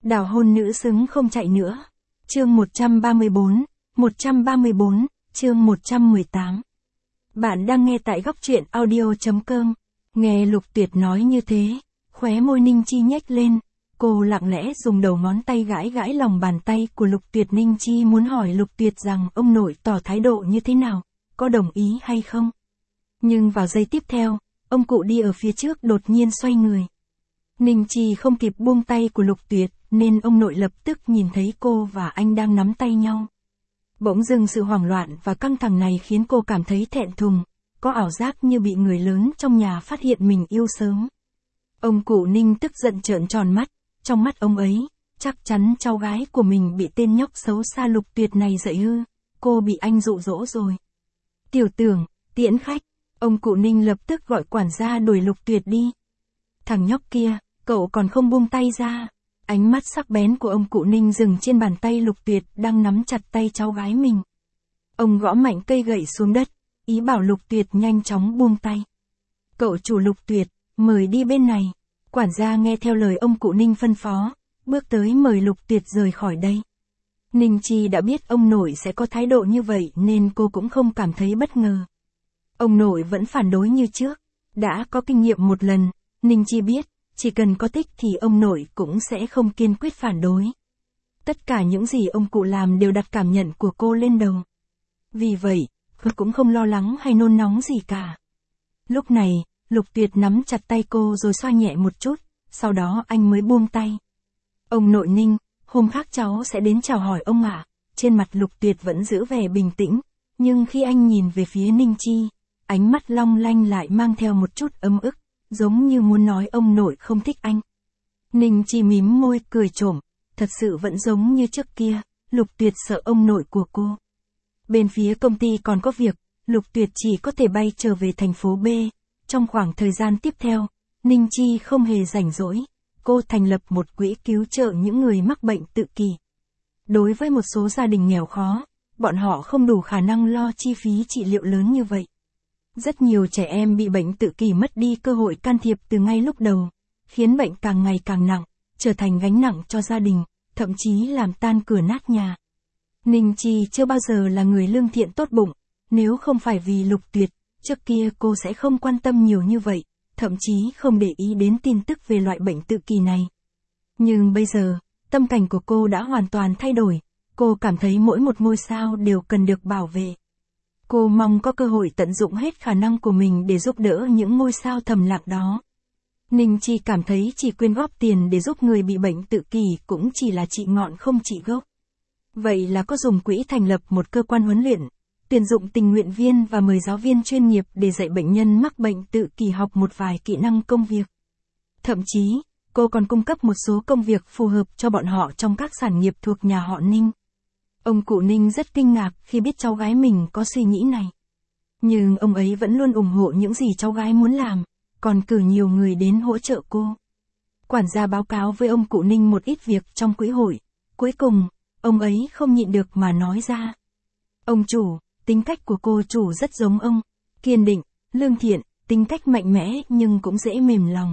Đào hôn nữ xứng không chạy nữa. Chương 134, chương 118. Bạn đang nghe tại góc truyện audio.com. Nghe Lục Tuyệt nói như thế, khóe môi Ninh Chi nhếch lên, cô lặng lẽ dùng đầu ngón tay gãi gãi lòng bàn tay của Lục Tuyệt. Ninh Chi muốn hỏi Lục Tuyệt rằng ông nội tỏ thái độ như thế nào, có đồng ý hay không. Nhưng vào giây tiếp theo, ông cụ đi ở phía trước đột nhiên xoay người. Ninh Chi không kịp buông tay của Lục Tuyệt, nên ông nội lập tức nhìn thấy cô và anh đang nắm tay nhau. Bỗng dưng sự hoảng loạn và căng thẳng này khiến cô cảm thấy thẹn thùng, có ảo giác như bị người lớn trong nhà phát hiện mình yêu sớm. Ông cụ Ninh tức giận trợn tròn mắt, trong mắt ông ấy, chắc chắn cháu gái của mình bị tên nhóc xấu xa Lục Tuyệt này dạy hư, cô bị anh dụ dỗ rồi. Tiểu Tưởng, tiễn khách, ông cụ Ninh lập tức gọi quản gia đuổi Lục Tuyệt đi. Thằng nhóc kia, cậu còn không buông tay ra. Ánh mắt sắc bén của ông cụ Ninh dừng trên bàn tay Lục Tuyệt đang nắm chặt tay cháu gái mình. Ông gõ mạnh cây gậy xuống đất, ý bảo Lục Tuyệt nhanh chóng buông tay. Cậu chủ Lục Tuyệt, mời đi bên này. Quản gia nghe theo lời ông cụ Ninh phân phó, bước tới mời Lục Tuyệt rời khỏi đây. Ninh Chi đã biết ông nội sẽ có thái độ như vậy nên cô cũng không cảm thấy bất ngờ. Ông nội vẫn phản đối như trước, đã có kinh nghiệm một lần, Ninh Chi biết, chỉ cần có thích thì ông nội cũng sẽ không kiên quyết phản đối. Tất cả những gì ông cụ làm đều đặt cảm nhận của cô lên đầu. Vì vậy, cô cũng không lo lắng hay nôn nóng gì cả. Lúc này, Lục Tuyệt nắm chặt tay cô rồi xoa nhẹ một chút, sau đó anh mới buông tay. Ông nội Ninh, hôm khác cháu sẽ đến chào hỏi ông ạ. Trên mặt Lục Tuyệt vẫn giữ vẻ bình tĩnh, nhưng khi anh nhìn về phía Ninh Chi, ánh mắt long lanh lại mang theo một chút ấm ức, giống như muốn nói ông nội không thích anh. Ninh Chi mím môi cười trộm, thật sự vẫn giống như trước kia, Lục Tuyệt sợ ông nội của cô. Bên phía công ty còn có việc, Lục Tuyệt chỉ có thể bay trở về thành phố B. Trong khoảng thời gian tiếp theo, Ninh Chi không hề rảnh rỗi, cô thành lập một quỹ cứu trợ những người mắc bệnh tự kỷ. Đối với một số gia đình nghèo khó, bọn họ không đủ khả năng lo chi phí trị liệu lớn như vậy. Rất nhiều trẻ em bị bệnh tự kỷ mất đi cơ hội can thiệp từ ngay lúc đầu, khiến bệnh càng ngày càng nặng, trở thành gánh nặng cho gia đình, thậm chí làm tan cửa nát nhà. Ninh Chi chưa bao giờ là người lương thiện tốt bụng, nếu không phải vì Lục Tuyệt, trước kia cô sẽ không quan tâm nhiều như vậy, thậm chí không để ý đến tin tức về loại bệnh tự kỷ này. Nhưng bây giờ, tâm cảnh của cô đã hoàn toàn thay đổi, cô cảm thấy mỗi một ngôi sao đều cần được bảo vệ. Cô mong có cơ hội tận dụng hết khả năng của mình để giúp đỡ những ngôi sao thầm lặng đó. Ninh Chi cảm thấy chỉ quyên góp tiền để giúp người bị bệnh tự kỷ cũng chỉ là trị ngọn không trị gốc. Vậy là có dùng quỹ thành lập một cơ quan huấn luyện, tuyển dụng tình nguyện viên và mời giáo viên chuyên nghiệp để dạy bệnh nhân mắc bệnh tự kỷ học một vài kỹ năng công việc. Thậm chí, cô còn cung cấp một số công việc phù hợp cho bọn họ trong các sản nghiệp thuộc nhà họ Ninh. Ông cụ Ninh rất kinh ngạc khi biết cháu gái mình có suy nghĩ này. Nhưng ông ấy vẫn luôn ủng hộ những gì cháu gái muốn làm, còn cử nhiều người đến hỗ trợ cô. Quản gia báo cáo với ông cụ Ninh một ít việc trong quỹ hội. Cuối cùng, ông ấy không nhịn được mà nói ra. Ông chủ, tính cách của cô chủ rất giống ông, kiên định, lương thiện, tính cách mạnh mẽ nhưng cũng dễ mềm lòng.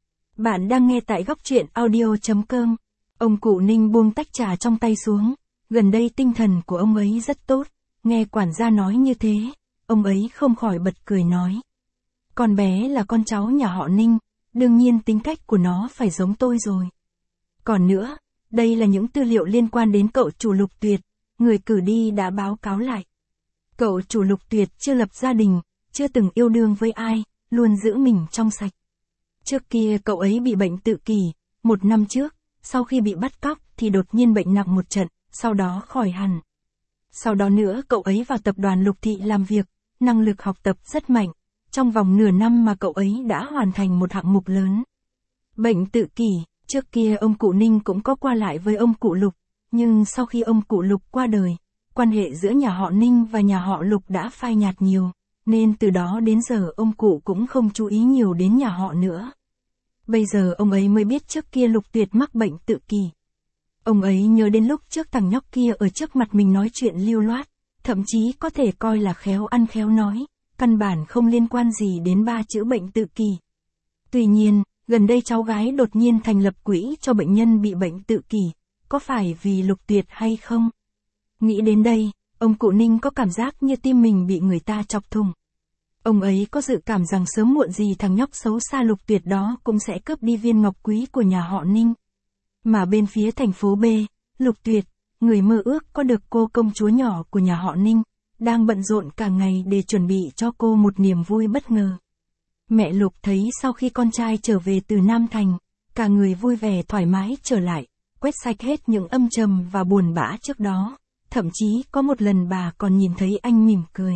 Bạn đang nghe tại góc truyện audio.com. Ông cụ Ninh buông tách trà trong tay xuống. Gần đây tinh thần của ông ấy rất tốt, nghe quản gia nói như thế, ông ấy không khỏi bật cười nói. Con bé là con cháu nhà họ Ninh, đương nhiên tính cách của nó phải giống tôi rồi. Còn nữa, đây là những tư liệu liên quan đến cậu chủ Lục Tuyệt, người cử đi đã báo cáo lại. Cậu chủ Lục Tuyệt chưa lập gia đình, chưa từng yêu đương với ai, luôn giữ mình trong sạch. Trước kia cậu ấy bị bệnh tự kỷ, 1 năm trước, sau khi bị bắt cóc thì đột nhiên bệnh nặng một trận. Sau đó khỏi hẳn. Sau đó nữa cậu ấy vào tập đoàn Lục Thị làm việc, năng lực học tập rất mạnh. Trong vòng nửa năm mà cậu ấy đã hoàn thành một hạng mục lớn. Bệnh tự kỷ, trước kia ông cụ Ninh cũng có qua lại với ông cụ Lục, nhưng sau khi ông cụ Lục qua đời, quan hệ giữa nhà họ Ninh và nhà họ Lục đã phai nhạt nhiều, nên từ đó đến giờ ông cụ cũng không chú ý nhiều đến nhà họ nữa. Bây giờ ông ấy mới biết trước kia Lục Tuyệt mắc bệnh tự kỷ. Ông ấy nhớ đến lúc trước thằng nhóc kia ở trước mặt mình nói chuyện lưu loát, thậm chí có thể coi là khéo ăn khéo nói, căn bản không liên quan gì đến 3 chữ bệnh tự kỷ. Tuy nhiên, Gần đây cháu gái đột nhiên thành lập quỹ cho bệnh nhân bị bệnh tự kỷ, có phải vì Lục Tuyệt hay không? Nghĩ đến đây, ông cụ Ninh có cảm giác như tim mình bị người ta chọc thủng. Ông ấy có dự cảm rằng sớm muộn gì thằng nhóc xấu xa Lục Tuyệt đó cũng sẽ cướp đi viên ngọc quý của nhà họ Ninh. Mà bên phía thành phố B, Lục Tuyệt, người mơ ước có được cô công chúa nhỏ của nhà họ Ninh, đang bận rộn cả ngày để chuẩn bị cho cô một niềm vui bất ngờ. Mẹ Lục thấy sau khi con trai trở về từ Nam Thành, cả người vui vẻ thoải mái trở lại, quét sạch hết những âm trầm và buồn bã trước đó, thậm chí có một lần bà còn nhìn thấy anh mỉm cười.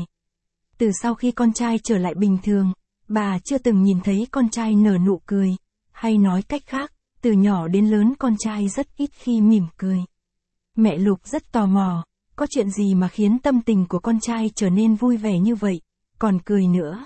Từ sau khi con trai trở lại bình thường, bà chưa từng nhìn thấy con trai nở nụ cười, hay nói cách khác, từ nhỏ đến lớn con trai rất ít khi mỉm cười. Mẹ Lục rất tò mò, có chuyện gì mà khiến tâm tình của con trai trở nên vui vẻ như vậy, còn cười nữa.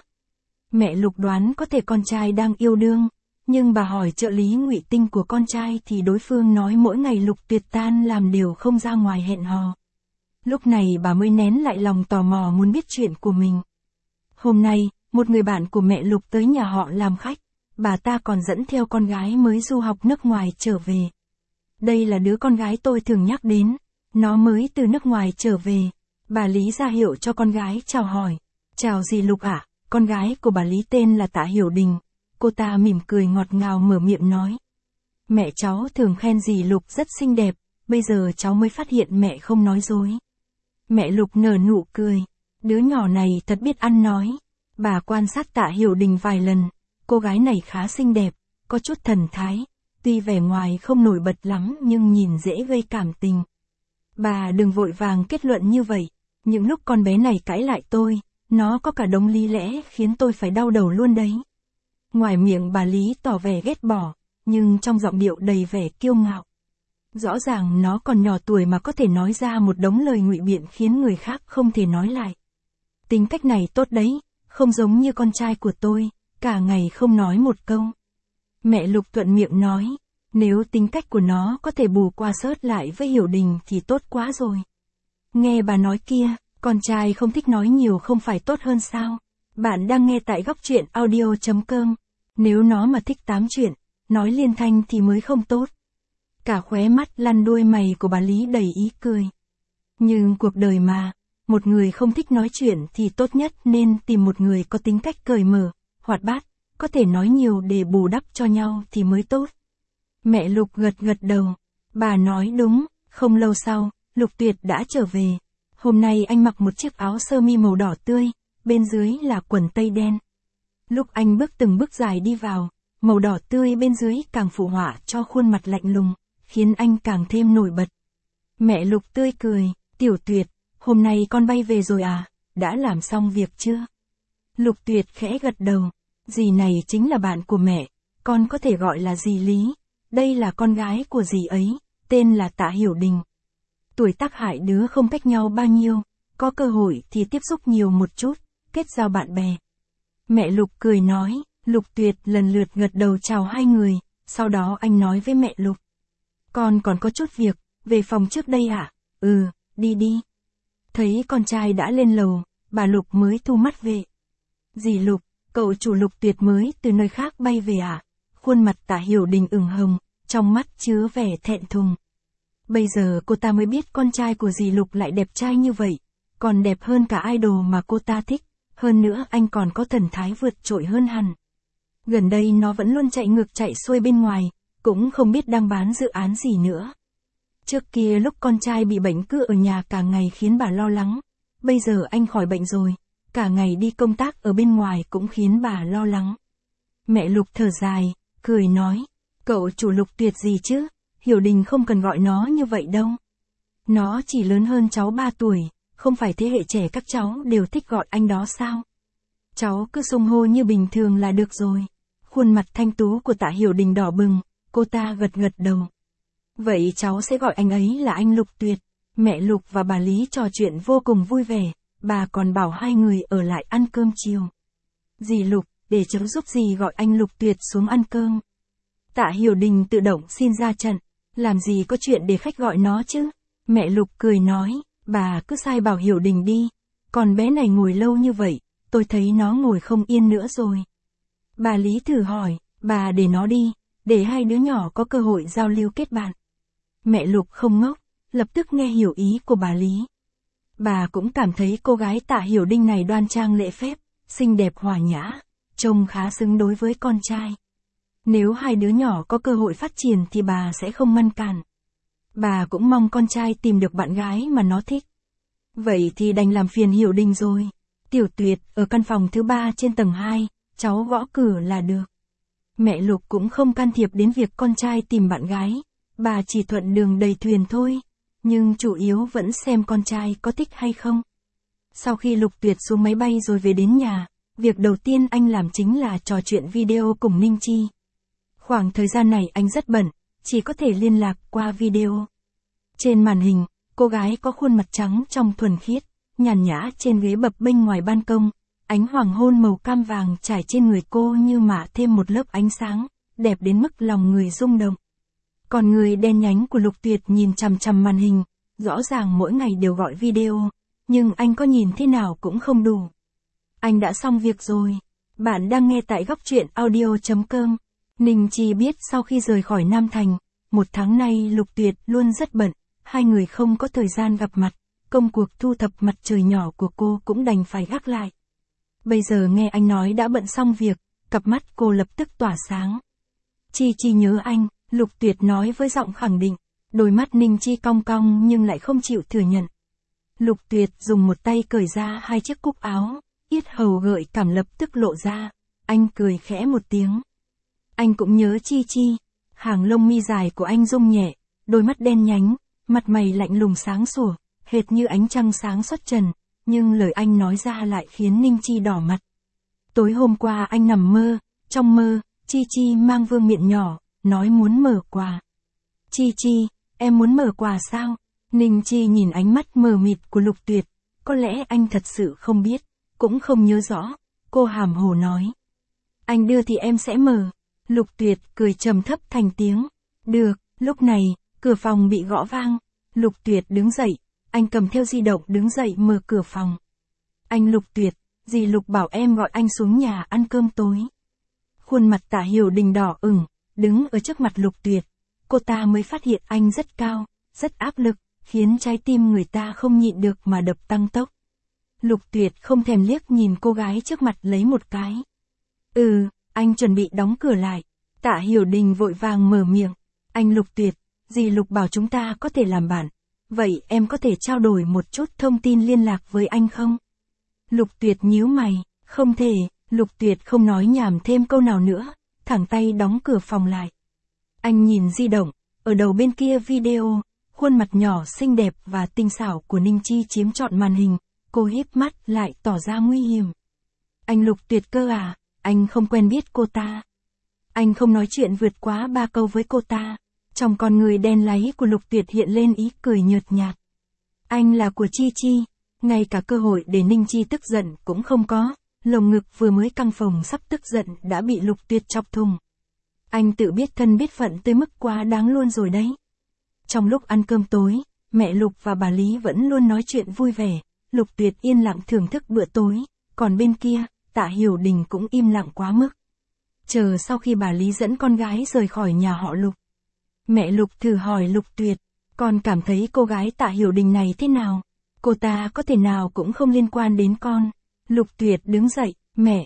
Mẹ Lục đoán có thể con trai đang yêu đương, nhưng bà hỏi trợ lý Ngụy Tinh của con trai thì đối phương nói mỗi ngày Lục Tuyệt tan làm đều không ra ngoài hẹn hò. Lúc này bà mới nén lại lòng tò mò muốn biết chuyện của mình. Hôm nay, một người bạn của mẹ Lục tới nhà họ làm khách, bà ta còn dẫn theo con gái mới du học nước ngoài trở về. Đây là đứa con gái tôi thường nhắc đến, nó mới từ nước ngoài trở về. Bà Lý ra hiệu cho con gái chào hỏi. Chào dì Lục ạ, con gái của bà Lý tên là Tạ Hiểu Đình. Cô ta mỉm cười ngọt ngào mở miệng nói. Mẹ cháu thường khen dì Lục rất xinh đẹp, bây giờ cháu mới phát hiện mẹ không nói dối. Mẹ Lục nở nụ cười, đứa nhỏ này thật biết ăn nói. Bà quan sát Tạ Hiểu Đình vài lần, cô gái này khá xinh đẹp, có chút thần thái, tuy vẻ ngoài không nổi bật lắm nhưng nhìn dễ gây cảm tình. Bà đừng vội vàng kết luận như vậy, những lúc con bé này cãi lại tôi, nó có cả đống lý lẽ khiến tôi phải đau đầu luôn đấy. Ngoài miệng bà Lý tỏ vẻ ghét bỏ, nhưng trong giọng điệu đầy vẻ kiêu ngạo. Rõ ràng nó còn nhỏ tuổi mà có thể nói ra một đống lời ngụy biện khiến người khác không thể nói lại. Tính cách này tốt đấy, không giống như con trai của tôi, cả ngày không nói một câu. Mẹ Lục thuận miệng nói, nếu tính cách của nó có thể bù qua sớt lại với Hiểu Đình thì tốt quá rồi. Nghe bà nói kia, con trai không thích nói nhiều không phải tốt hơn sao? Bạn đang nghe tại góc truyện audio.com. Nếu nó mà thích tám chuyện, nói liên thanh thì mới không tốt. Cả khóe mắt lăn đuôi mày của bà Lý đầy ý cười. Nhưng cuộc đời mà, một người không thích nói chuyện thì tốt nhất nên tìm một người có tính cách cởi mở, hoạt bát, có thể nói nhiều để bù đắp cho nhau thì mới tốt. Mẹ Lục gật gật đầu. Bà nói đúng, không lâu sau, Lục Tuyệt đã trở về. Hôm nay anh mặc một chiếc áo sơ mi màu đỏ tươi, bên dưới là quần tây đen. Lúc anh bước từng bước dài đi vào, màu đỏ tươi bên dưới càng phụ họa cho khuôn mặt lạnh lùng, khiến anh càng thêm nổi bật. Mẹ Lục tươi cười, Tiểu Tuyệt, hôm nay con bay về rồi à, đã làm xong việc chưa? Lục Tuyệt khẽ gật đầu, dì này chính là bạn của mẹ, con có thể gọi là dì Lý, đây là con gái của dì ấy, tên là Tạ Hiểu Đình. Tuổi tác hại đứa không cách nhau bao nhiêu, có cơ hội thì tiếp xúc nhiều một chút, kết giao bạn bè. Mẹ Lục cười nói, Lục Tuyệt lần lượt gật đầu chào hai người, sau đó anh nói với mẹ Lục. Con còn có chút việc, về phòng trước đây ạ? Đi đi. Thấy con trai đã lên lầu, bà Lục mới thu mắt về. Dì Lục, cậu chủ Lục Tuyệt mới từ nơi khác bay về à? Khuôn mặt Tạ Hiểu Đình ửng hồng, trong mắt chứa vẻ thẹn thùng. Bây giờ cô ta mới biết con trai của dì Lục lại đẹp trai như vậy, còn đẹp hơn cả idol mà cô ta thích, hơn nữa anh còn có thần thái vượt trội hơn hẳn. Gần đây nó vẫn luôn chạy ngược chạy xuôi bên ngoài, cũng không biết đang bán dự án gì nữa. Trước kia lúc con trai bị bệnh cứ ở nhà cả ngày khiến bà lo lắng, bây giờ anh khỏi bệnh rồi, cả ngày đi công tác ở bên ngoài cũng khiến bà lo lắng. Mẹ Lục thở dài, cười nói, cậu chủ Lục Tuyệt gì chứ, Hiểu Đình không cần gọi nó như vậy đâu. Nó chỉ lớn hơn cháu 3 tuổi, không phải thế hệ trẻ các cháu đều thích gọi anh đó sao? Cháu cứ xưng hô như bình thường là được rồi. Khuôn mặt thanh tú của Tạ Hiểu Đình đỏ bừng, cô ta gật gật đầu. Vậy cháu sẽ gọi anh ấy là anh Lục Tuyệt. Mẹ Lục và bà Lý trò chuyện vô cùng vui vẻ, bà còn bảo hai người ở lại ăn cơm chiều. Dì Lục, để cháu giúp dì gọi anh Lục Tuyệt xuống ăn cơm. Tạ Hiểu Đình tự động xin ra trận, làm gì có chuyện để khách gọi nó chứ? Mẹ Lục cười nói, bà cứ sai bảo Hiểu Đình đi, còn bé này ngồi lâu như vậy, tôi thấy nó ngồi không yên nữa rồi. Bà Lý thử hỏi, Bà để nó đi, để hai đứa nhỏ có cơ hội giao lưu kết bạn. Mẹ Lục không ngốc, lập tức nghe hiểu ý của bà Lý. Bà cũng cảm thấy cô gái Tạ Hiểu Đinh này đoan trang lễ phép, xinh đẹp hòa nhã, trông khá xứng đối với con trai. Nếu hai đứa nhỏ có cơ hội phát triển thì bà sẽ không ngăn cản. Bà cũng mong con trai tìm được bạn gái mà nó thích. Vậy thì đành làm phiền Hiểu Đình rồi. Tiểu Tuyệt, ở căn phòng thứ 3 trên tầng 2, cháu gõ cửa là được. Mẹ Lục cũng không can thiệp đến việc con trai tìm bạn gái. Bà chỉ thuận đường đầy thuyền thôi. Nhưng chủ yếu vẫn xem con trai có thích hay không. Sau khi Lục Tuyệt xuống máy bay rồi về đến nhà, việc đầu tiên anh làm chính là trò chuyện video cùng Ninh Chi. Khoảng thời gian này anh rất bận, chỉ có thể liên lạc qua video. Trên màn hình, cô gái có khuôn mặt trắng trong thuần khiết, nhàn nhã trên ghế bập bênh ngoài ban công, ánh hoàng hôn màu cam vàng trải trên người cô như mạ thêm một lớp ánh sáng, đẹp đến mức lòng người rung động. Còn người đen nhánh của Lục Tuyệt nhìn chằm chằm màn hình, rõ ràng mỗi ngày đều gọi video, nhưng anh có nhìn thế nào cũng không đủ. Anh đã xong việc rồi. Bạn đang nghe tại góc truyện audio.com. Ninh Chi biết sau khi rời khỏi Nam Thành, 1 tháng nay Lục Tuyệt luôn rất bận, hai người không có thời gian gặp mặt, công cuộc thu thập mặt trời nhỏ của cô cũng đành phải gác lại. Bây giờ nghe anh nói đã bận xong việc, cặp mắt cô lập tức tỏa sáng. Chi nhớ anh, Lục Tuyệt nói với giọng khẳng định, đôi mắt Ninh Chi cong cong nhưng lại không chịu thừa nhận. Lục Tuyệt dùng một tay cởi ra 2 chiếc cúc áo, yết hầu gợi cảm lập tức lộ ra, anh cười khẽ một tiếng. Anh cũng nhớ Chi. Hàng lông mi dài của anh rung nhẹ, đôi mắt đen nhánh, mặt mày lạnh lùng sáng sủa, hệt như ánh trăng sáng xuất trần, nhưng lời anh nói ra lại khiến Ninh Chi đỏ mặt. Tối hôm qua anh nằm mơ, trong mơ, Chi mang vương miện nhỏ, nói muốn mở quà. Chi, em muốn mở quà sao? Ninh Chi nhìn ánh mắt mờ mịt của Lục Tuyệt, có lẽ anh thật sự không biết, cũng không nhớ rõ, cô hàm hồ nói. Anh đưa thì em sẽ mở. Lục Tuyệt cười trầm thấp thành tiếng. Được, lúc này, cửa phòng bị gõ vang. Lục Tuyệt đứng dậy, anh cầm theo di động đứng dậy mở cửa phòng. Anh Lục Tuyệt, dì Lục bảo em gọi anh xuống nhà ăn cơm tối. Khuôn mặt Tạ Hiểu Đình đỏ ửng, đứng ở trước mặt Lục Tuyệt. Cô ta mới phát hiện anh rất cao, rất áp lực, khiến trái tim người ta không nhịn được mà đập tăng tốc. Lục Tuyệt không thèm liếc nhìn cô gái trước mặt lấy một cái. Anh chuẩn bị đóng cửa lại. Tạ Hiểu Đình vội vàng mở miệng. Anh Lục Tuyệt, dì Lục bảo chúng ta có thể làm bạn. Vậy em có thể trao đổi một chút thông tin liên lạc với anh không? Lục Tuyệt nhíu mày. Không thể. Lục Tuyệt không nói nhảm thêm câu nào nữa, thẳng tay đóng cửa phòng lại. Anh nhìn di động, ở đầu bên kia video, khuôn mặt nhỏ xinh đẹp và tinh xảo của Ninh Chi chiếm trọn màn hình, cô híp mắt lại tỏ ra nguy hiểm. Anh Lục Tuyệt cơ à, anh không quen biết cô ta. Anh không nói chuyện vượt quá 3 câu với cô ta. Trong con người đen láy của Lục Tuyệt hiện lên ý cười nhợt nhạt. Anh là của Chi, ngay cả cơ hội để Ninh Chi tức giận cũng không có, lồng ngực vừa mới căng phồng sắp tức giận đã bị Lục Tuyệt chọc thùng. Anh tự biết thân biết phận tới mức quá đáng luôn rồi đấy. Trong lúc ăn cơm tối, mẹ Lục và bà Lý vẫn luôn nói chuyện vui vẻ, Lục Tuyệt yên lặng thưởng thức bữa tối, còn bên kia, Tạ Hiểu Đình cũng im lặng quá mức. Chờ sau khi bà Lý dẫn con gái rời khỏi nhà họ Lục. Mẹ Lục thử hỏi Lục Tuyệt, con cảm thấy cô gái Tạ Hiểu Đình này thế nào? Cô ta có thể nào cũng không liên quan đến con. Lục Tuyệt đứng dậy,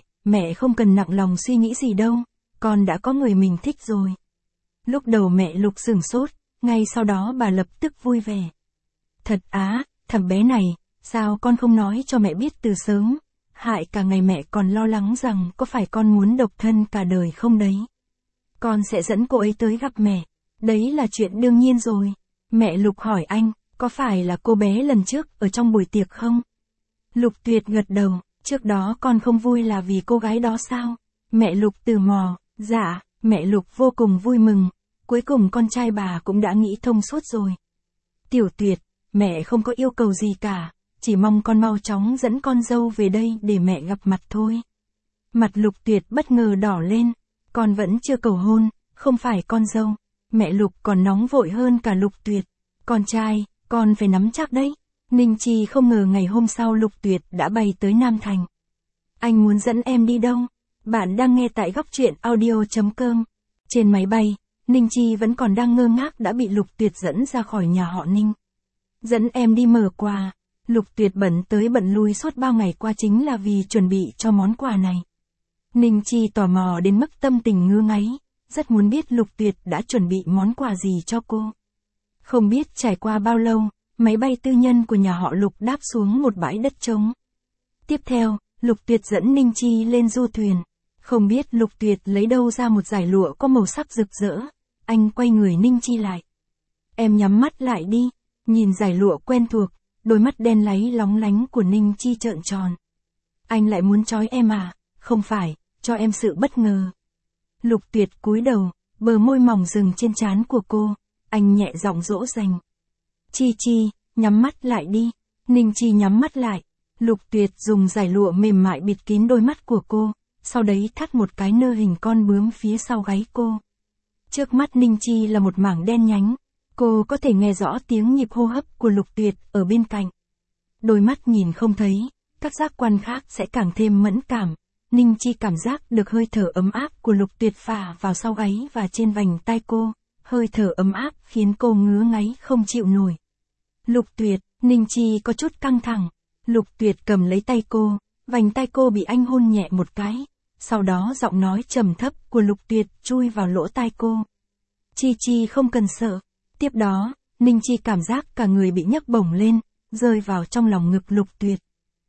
mẹ không cần nặng lòng suy nghĩ gì đâu, con đã có người mình thích rồi. Lúc đầu mẹ Lục sửng sốt, ngay sau đó bà lập tức vui vẻ. Thật á, thằng bé này, sao con không nói cho mẹ biết từ sớm? Hại cả ngày mẹ còn lo lắng rằng có phải con muốn độc thân cả đời không đấy. Con sẽ dẫn cô ấy tới gặp mẹ, đấy là chuyện đương nhiên rồi. Mẹ Lục hỏi anh, có phải là cô bé lần trước ở trong buổi tiệc không? Lục Tuyệt gật đầu, trước đó con không vui là vì cô gái đó sao? Mẹ Lục tò mò, dạ, mẹ Lục vô cùng vui mừng, cuối cùng con trai bà cũng đã nghĩ thông suốt rồi. Tiểu Tuyệt, mẹ không có yêu cầu gì cả, chỉ mong con mau chóng dẫn con dâu về đây để mẹ gặp mặt thôi. Mặt Lục Tuyệt bất ngờ đỏ lên, con vẫn chưa cầu hôn, không phải con dâu. Mẹ Lục còn nóng vội hơn cả Lục Tuyệt. Con trai, con phải nắm chắc đấy. Ninh Chi không ngờ ngày hôm sau Lục Tuyệt đã bay tới Nam Thành. Anh muốn dẫn em đi đâu? Bạn đang nghe tại góc truyện audio.com. Trên máy bay, Ninh Chi vẫn còn đang ngơ ngác đã bị Lục Tuyệt dẫn ra khỏi nhà họ Ninh. Dẫn em đi mở quà. Lục Tuyệt bận tới bận lui suốt bao ngày qua chính là vì chuẩn bị cho món quà này. Ninh Chi tò mò đến mức tâm tình ngứa ngáy, rất muốn biết Lục Tuyệt đã chuẩn bị món quà gì cho cô. Không biết trải qua bao lâu, máy bay tư nhân của nhà họ Lục đáp xuống một bãi đất trống. Tiếp theo, Lục Tuyệt dẫn Ninh Chi lên du thuyền. Không biết Lục Tuyệt lấy đâu ra một dải lụa có màu sắc rực rỡ. Anh quay người Ninh Chi lại. Em nhắm mắt lại đi. Nhìn dải lụa quen thuộc, đôi mắt đen láy lóng lánh của Ninh Chi trợn tròn. Anh lại muốn trói em à? Không phải, cho em sự bất ngờ. Lục Tuyệt cúi đầu, bờ môi mỏng dừng trên trán của cô. Anh nhẹ giọng dỗ dành. Chi Chi, nhắm mắt lại đi. Ninh Chi nhắm mắt lại. Lục Tuyệt dùng dải lụa mềm mại bịt kín đôi mắt của cô, sau đấy thắt một cái nơ hình con bướm phía sau gáy cô. Trước mắt Ninh Chi là một mảng đen nhánh, cô có thể nghe rõ tiếng nhịp hô hấp của Lục Tuyệt ở bên cạnh. Đôi mắt nhìn không thấy, các giác quan khác sẽ càng thêm mẫn cảm. Ninh Chi cảm giác được hơi thở ấm áp của Lục Tuyệt phả vào sau gáy và trên vành tai cô, hơi thở ấm áp khiến cô ngứa ngáy không chịu nổi. Lục Tuyệt, Ninh Chi có chút căng thẳng. Lục Tuyệt cầm lấy tay cô, vành tay cô bị anh hôn nhẹ một cái, sau đó giọng nói trầm thấp của Lục Tuyệt chui vào lỗ tai cô. Chi Chi không cần sợ. Tiếp đó, Ninh Chi cảm giác cả người bị nhấc bổng lên, rơi vào trong lòng ngực Lục Tuyệt.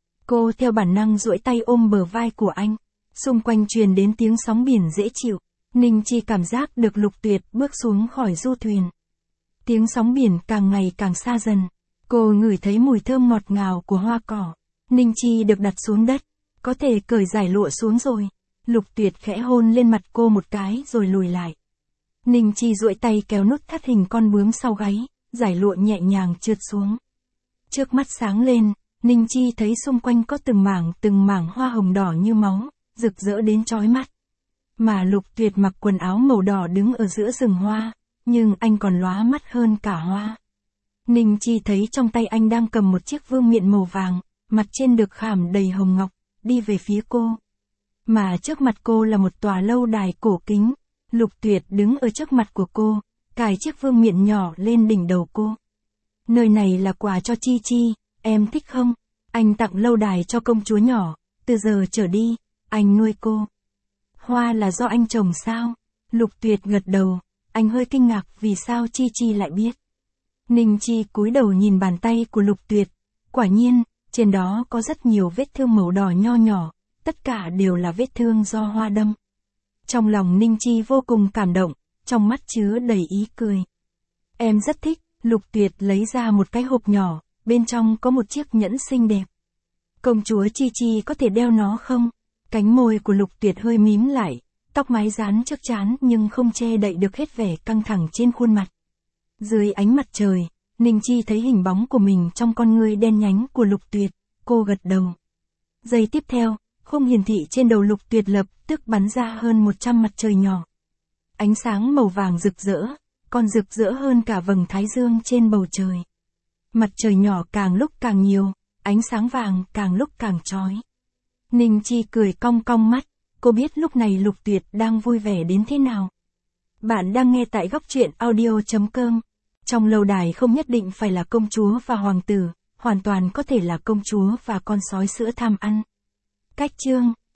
Cô theo bản năng duỗi tay ôm bờ vai của anh, xung quanh truyền đến tiếng sóng biển dễ chịu. Ninh Chi cảm giác được Lục Tuyệt bước xuống khỏi du thuyền. Tiếng sóng biển càng ngày càng xa dần. Cô ngửi thấy mùi thơm ngọt ngào của hoa cỏ. Ninh Chi được đặt xuống đất, có thể cởi dải lụa xuống rồi. Lục Tuyệt khẽ hôn lên mặt cô một cái rồi lùi lại. Ninh Chi duỗi tay kéo nút thắt hình con bướm sau gáy, dải lụa nhẹ nhàng trượt xuống. Trước mắt sáng lên, Ninh Chi thấy xung quanh có từng mảng hoa hồng đỏ như máu, rực rỡ đến chói mắt. Mà Lục Tuyệt mặc quần áo màu đỏ đứng ở giữa rừng hoa, nhưng anh còn lóa mắt hơn cả hoa. Ninh Chi thấy trong tay anh đang cầm một chiếc vương miện màu vàng, mặt trên được khảm đầy hồng ngọc, đi về phía cô. Mà trước mặt cô là một tòa lâu đài cổ kính. Lục Tuyệt đứng ở trước mặt của cô, cài chiếc vương miện nhỏ lên đỉnh đầu cô. Nơi này là quà cho Chi Chi, em thích không? Anh tặng lâu đài cho công chúa nhỏ, từ giờ trở đi, anh nuôi cô. Hoa là do anh trồng sao? Lục Tuyệt gật đầu, anh hơi kinh ngạc vì sao Chi Chi lại biết. Ninh Chi cúi đầu nhìn bàn tay của Lục Tuyệt, quả nhiên, trên đó có rất nhiều vết thương màu đỏ nho nhỏ, tất cả đều là vết thương do hoa đâm. Trong lòng Ninh Chi vô cùng cảm động, trong mắt chứa đầy ý cười. Em rất thích. Lục Tuyệt lấy ra một cái hộp nhỏ, bên trong có một chiếc nhẫn xinh đẹp. Công chúa Chi Chi có thể đeo nó không? Cánh môi của Lục Tuyệt hơi mím lại, tóc mái rán trước trán nhưng không che đậy được hết vẻ căng thẳng trên khuôn mặt. Dưới ánh mặt trời, Ninh Chi thấy hình bóng của mình trong con ngươi đen nhánh của Lục Tuyệt, cô gật đầu. Giây tiếp theo, khung hiển thị trên đầu Lục Tuyệt lập tức bắn ra hơn 100 mặt trời nhỏ. Ánh sáng màu vàng rực rỡ, còn rực rỡ hơn cả vầng thái dương trên bầu trời. Mặt trời nhỏ càng lúc càng nhiều, ánh sáng vàng càng lúc càng chói. Ninh Chi cười cong cong mắt, cô biết lúc này Lục Tuyệt đang vui vẻ đến thế nào. Bạn đang nghe tại góc truyện audio.com. Trong lâu đài không nhất định phải là công chúa và hoàng tử, hoàn toàn có thể là công chúa và con sói sữa tham ăn. Cách chương